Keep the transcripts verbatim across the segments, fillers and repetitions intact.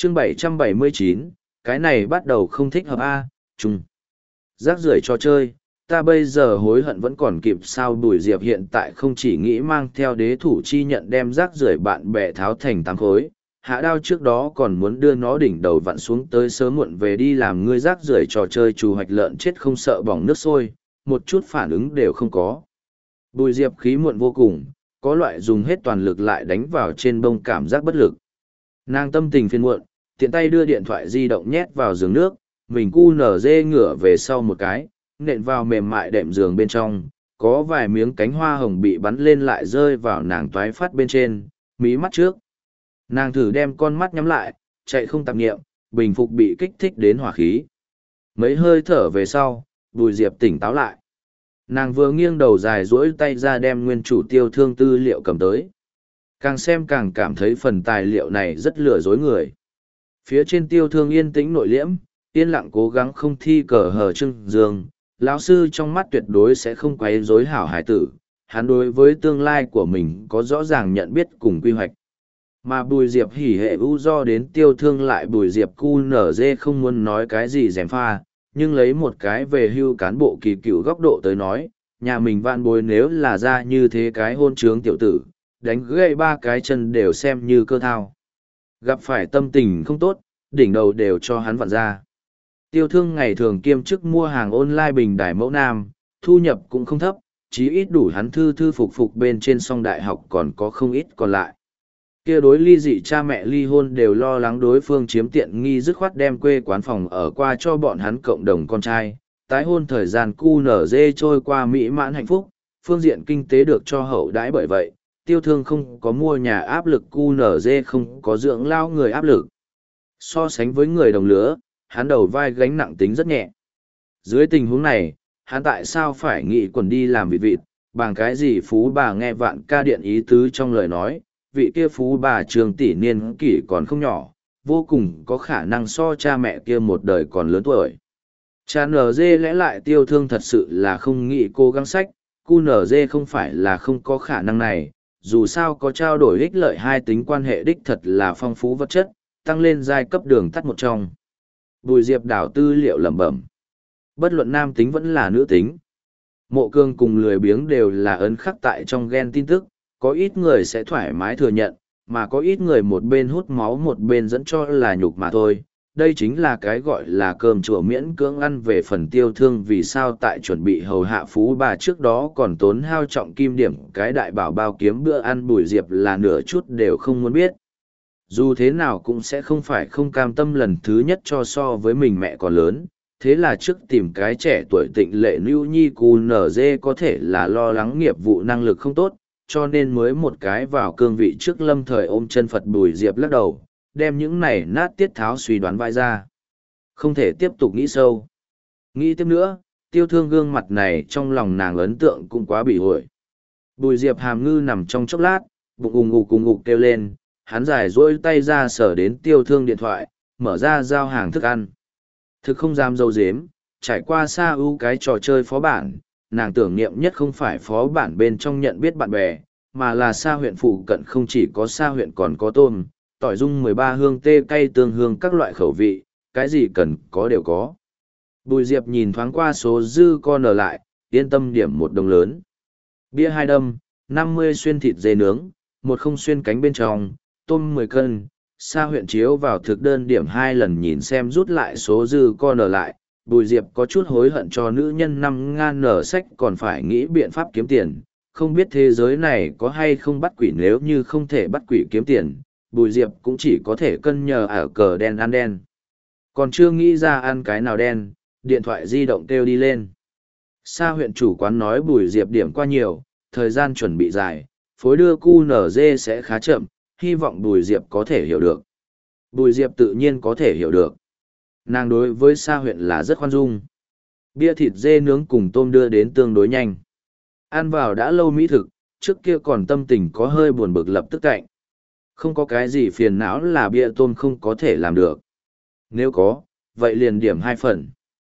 chương bảy trăm bảy mươi chín, cái này bắt đầu không thích hợp A, chung. Rác rưởi trò chơi, ta bây giờ hối hận vẫn còn kịp sao. Bùi Diệp hiện tại không chỉ nghĩ mang theo đế thủ chi nhận đem rác rưởi bạn bè tháo thành tám khối, hạ đao trước đó còn muốn đưa nó đỉnh đầu vặn xuống tới sớm muộn về đi làm ngươi rác rưởi trò chơi trù hoạch lợn chết không sợ bỏng nước sôi, một chút phản ứng đều không có. Bùi Diệp khí muộn vô cùng, có loại dùng hết toàn lực lại đánh vào trên bông cảm giác bất lực. Nàng tâm tình phiền muộn, tiện tay đưa điện thoại di động nhét vào giường nước, mình cu nở dê ngửa về sau một cái, nện vào mềm mại đệm giường bên trong, có vài miếng cánh hoa hồng bị bắn lên lại rơi vào nàng toái phát bên trên, mí mắt trước. Nàng thử đem con mắt nhắm lại, chạy không tạp nghiệm, bình phục bị kích thích đến hỏa khí. Mấy hơi thở về sau, Bùi Diệp tỉnh táo lại. Nàng vừa nghiêng đầu dài duỗi tay ra đem nguyên chủ tiêu thương tư liệu cầm tới. Càng xem càng cảm thấy phần tài liệu này rất lừa dối người. Phía trên tiêu thương yên tĩnh nội liễm, yên lặng cố gắng không thi cờ hờ trưng dương. Lão sư trong mắt tuyệt đối sẽ không quấy rối hảo hải tử. Hắn đối với tương lai của mình có rõ ràng nhận biết cùng quy hoạch. Mà Bùi Diệp hỉ hệ u do đến tiêu thương lại Bùi Diệp cu nở dê không muốn nói cái gì dèm pha, nhưng lấy một cái về hưu cán bộ kỳ cựu góc độ tới nói, nhà mình vạn bối nếu là ra như thế cái hôn trướng tiểu tử, đánh gãy ba cái chân đều xem như cơ thao. Gặp phải tâm tình không tốt, đỉnh đầu đều cho hắn vặn ra. Tiêu thương ngày thường kiêm chức mua hàng online bình đài mẫu nam, thu nhập cũng không thấp, chí ít đủ hắn thư thư phục phục bên trên song đại học còn có không ít còn lại. Kia đối ly dị cha mẹ ly hôn đều lo lắng đối phương chiếm tiện nghi dứt khoát đem quê quán phòng ở qua cho bọn hắn cộng đồng con trai, tái hôn thời gian cu nở dê trôi qua mỹ mãn hạnh phúc, phương diện kinh tế được cho hậu đãi bởi vậy, tiêu thương không có mua nhà áp lực cu nở dê không có dưỡng lao người áp lực. So sánh với người đồng lứa, hắn đầu vai gánh nặng tính rất nhẹ. Dưới tình huống này, hắn tại sao phải nghĩ quần đi làm vịt vịt, bằng cái gì phú bà nghe vạn ca điện ý tứ trong lời nói, vị kia phú bà trường tỷ niên kỷ còn không nhỏ, vô cùng có khả năng so cha mẹ kia một đời còn lớn tuổi. Cha nở dê lẽ lại tiêu thương thật sự là không nghĩ cố gắng sách, cu nở dê không phải là không có khả năng này, dù sao có trao đổi ích lợi hai tính quan hệ đích thật là phong phú vật chất, tăng lên giai cấp đường tắt một trong. Bùi Diệp đảo tư liệu lẩm bẩm. Bất luận nam tính vẫn là nữ tính. Mộ cương cùng lười biếng đều là ấn khắc tại trong gen tin tức, có ít người sẽ thoải mái thừa nhận, mà có ít người một bên hút máu một bên dẫn cho là nhục mà thôi. Đây chính là cái gọi là cơm chùa miễn cưỡng ăn về phần tiêu thương vì sao tại chuẩn bị hầu hạ phú bà trước đó còn tốn hao trọng kim điểm cái đại bảo bao kiếm bữa ăn. Bùi Diệp là nửa chút đều không muốn biết. Dù thế nào cũng sẽ không phải không cam tâm lần thứ nhất cho so với mình mẹ còn lớn, thế là trước tìm cái trẻ tuổi tịnh lệ lưu nhi cù nở dê có thể là lo lắng nghiệp vụ năng lực không tốt, cho nên mới một cái vào cương vị trước lâm thời ôm chân Phật. Bùi Diệp lắc đầu, đem những này nát tiết tháo suy đoán vai ra. Không thể tiếp tục nghĩ sâu. Nghĩ tiếp nữa, tiêu thương gương mặt này trong lòng nàng ấn tượng cũng quá bị hội. Bùi Diệp hàm ngư nằm trong chốc lát, bụng ùng ục ùng ục kêu lên, hắn giải dỗi tay ra sở đến tiêu thương điện thoại, mở ra giao hàng thức ăn. Thực không dám dâu dếm, trải qua xa ưu cái trò chơi phó bản, nàng tưởng niệm nhất không phải phó bản bên trong nhận biết bạn bè, mà là xa huyện phụ cận không chỉ có xa huyện còn có tôm, tỏi dung mười ba hương tê cay tương hương các loại khẩu vị, cái gì cần có đều có. Bùi Diệp nhìn thoáng qua số dư con ở lại, yên tâm điểm một đồng lớn. Bia hai đâm, năm mươi xuyên thịt dê nướng, một không xuyên cánh bên trong, tôm mười cân, xa huyện chiếu vào thực đơn điểm hai lần nhìn xem rút lại số dư con ở lại. Bùi Diệp có chút hối hận cho nữ nhân năm ngàn nở sách còn phải nghĩ biện pháp kiếm tiền, không biết thế giới này có hay không bắt quỷ, nếu như không thể bắt quỷ kiếm tiền, Bùi Diệp cũng chỉ có thể cân nhờ ở cờ đen ăn đen. Còn chưa nghĩ ra ăn cái nào đen, điện thoại di động kêu đi lên. Sa huyện chủ quán nói Bùi Diệp điểm qua nhiều, thời gian chuẩn bị dài, phối đưa cu nở dê sẽ khá chậm, hy vọng Bùi Diệp có thể hiểu được. Bùi Diệp tự nhiên có thể hiểu được. Nàng đối với Sa huyện là rất khoan dung. Bia thịt dê nướng cùng tôm đưa đến tương đối nhanh. Ăn vào đã lâu mỹ thực, trước kia còn tâm tình có hơi buồn bực lập tức cạnh. Không có cái gì phiền não là bia tôm không có thể làm được. Nếu có, vậy liền điểm hai phần.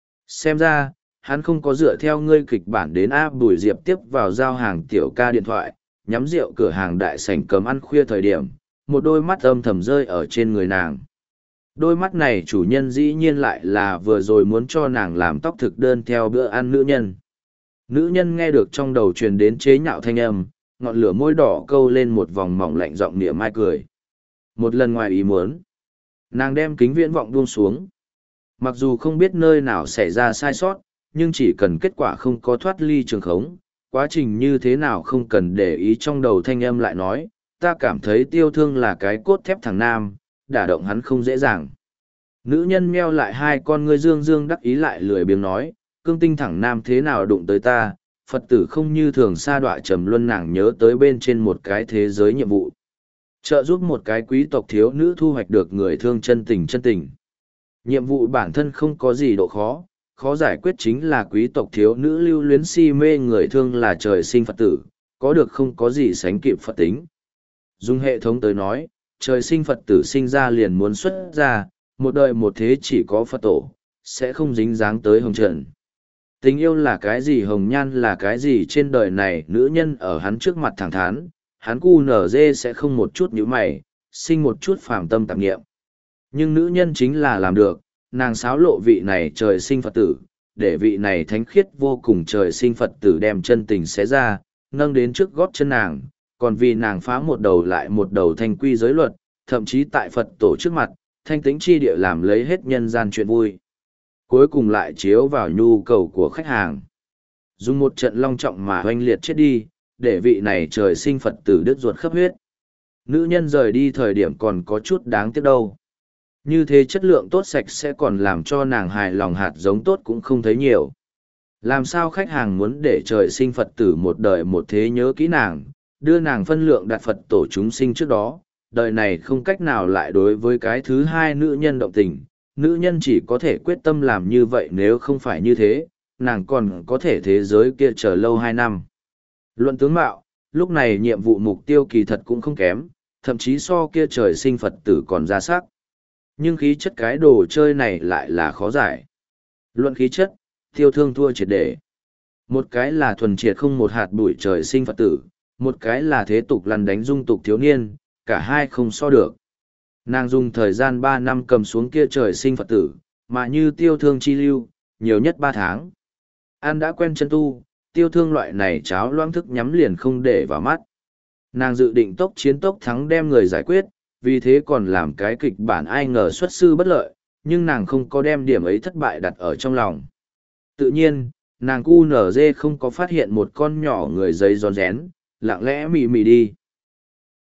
Xem ra, hắn không có dựa theo ngươi kịch bản đến áp. Bùi Diệp tiếp vào giao hàng tiểu ca điện thoại, nhắm rượu cửa hàng đại sảnh cấm ăn khuya thời điểm, một đôi mắt âm thầm rơi ở trên người nàng. Đôi mắt này chủ nhân dĩ nhiên lại là vừa rồi muốn cho nàng làm tóc thực đơn theo bữa ăn nữ nhân. Nữ nhân nghe được trong đầu truyền đến chế nhạo thanh âm, ngọn lửa môi đỏ câu lên một vòng mỏng lạnh giọng nịa mai cười. Một lần ngoài ý muốn, nàng đem kính viễn vọng buông xuống. Mặc dù không biết nơi nào xảy ra sai sót, nhưng chỉ cần kết quả không có thoát ly trường khống, quá trình như thế nào không cần để ý. Trong đầu thanh âm lại nói, ta cảm thấy Tiêu Thương là cái cốt thép thằng nam, đả động hắn không dễ dàng. Nữ nhân meo lại hai con ngươi dương dương đắc ý lại lười biếng nói, cương tinh thẳng nam thế nào đụng tới ta, Phật tử không như thường sa đọa trầm luân. Nàng nhớ tới bên trên một cái thế giới nhiệm vụ. Trợ giúp một cái quý tộc thiếu nữ thu hoạch được người thương chân tình chân tình. Nhiệm vụ bản thân không có gì độ khó, khó giải quyết chính là quý tộc thiếu nữ lưu luyến si mê người thương là trời sinh Phật tử, có được không có gì sánh kịp Phật tính. Dùng hệ thống tới nói, trời sinh Phật tử sinh ra liền muốn xuất ra, một đời một thế chỉ có Phật tổ, sẽ không dính dáng tới hồng trần. Tình yêu là cái gì, hồng nhan là cái gì, trên đời này nữ nhân ở hắn trước mặt thẳng thắn, hắn cu nở dê sẽ không một chút nhíu mày, sinh một chút phàm tâm tạp nghiệm. Nhưng nữ nhân chính là làm được, nàng xáo lộ vị này trời sinh Phật tử, để vị này thánh khiết vô cùng trời sinh Phật tử đem chân tình xé ra, nâng đến trước gót chân nàng, còn vì nàng phá một đầu lại một đầu thanh quy giới luật, thậm chí tại Phật tổ trước mặt, thanh tĩnh chi địa làm lấy hết nhân gian chuyện vui. Cuối cùng lại chiếu vào nhu cầu của khách hàng. Dùng một trận long trọng mà oanh liệt chết đi, để vị này trời sinh Phật tử đứt ruột khắp huyết. Nữ nhân rời đi thời điểm còn có chút đáng tiếc đâu. Như thế chất lượng tốt sạch sẽ còn làm cho nàng hài lòng, hạt giống tốt cũng không thấy nhiều. Làm sao khách hàng muốn để trời sinh Phật tử một đời một thế nhớ kỹ nàng, đưa nàng phân lượng đặt Phật tổ chúng sinh trước đó, đời này không cách nào lại đối với cái thứ hai nữ nhân động tình, nữ nhân chỉ có thể quyết tâm làm như vậy, nếu không phải như thế, nàng còn có thể thế giới kia chờ lâu hai năm. Luận tướng mạo, lúc này nhiệm vụ mục tiêu kỳ thật cũng không kém, thậm chí so kia trời sinh Phật tử còn ra sắc. Nhưng khí chất cái đồ chơi này lại là khó giải. Luận khí chất, Tiêu Thương thua triệt để. Một cái là thuần triệt không một hạt bụi trời sinh Phật tử, một cái là thế tục lăn đánh dung tục thiếu niên, cả hai không so được. Nàng dùng thời gian ba năm cầm xuống kia trời sinh Phật tử, mà như Tiêu Thương chi lưu, nhiều nhất ba tháng. An đã quen chân tu, Tiêu Thương loại này cháo loãng thức nhắm liền không để vào mắt. Nàng dự định tốc chiến tốc thắng đem người giải quyết, vì thế còn làm cái kịch bản ai ngờ xuất sư bất lợi, nhưng nàng không có đem điểm ấy thất bại đặt ở trong lòng. Tự nhiên, nàng cu nở dê không có phát hiện một con nhỏ người giấy giòn rén, lặng lẽ mì mì đi.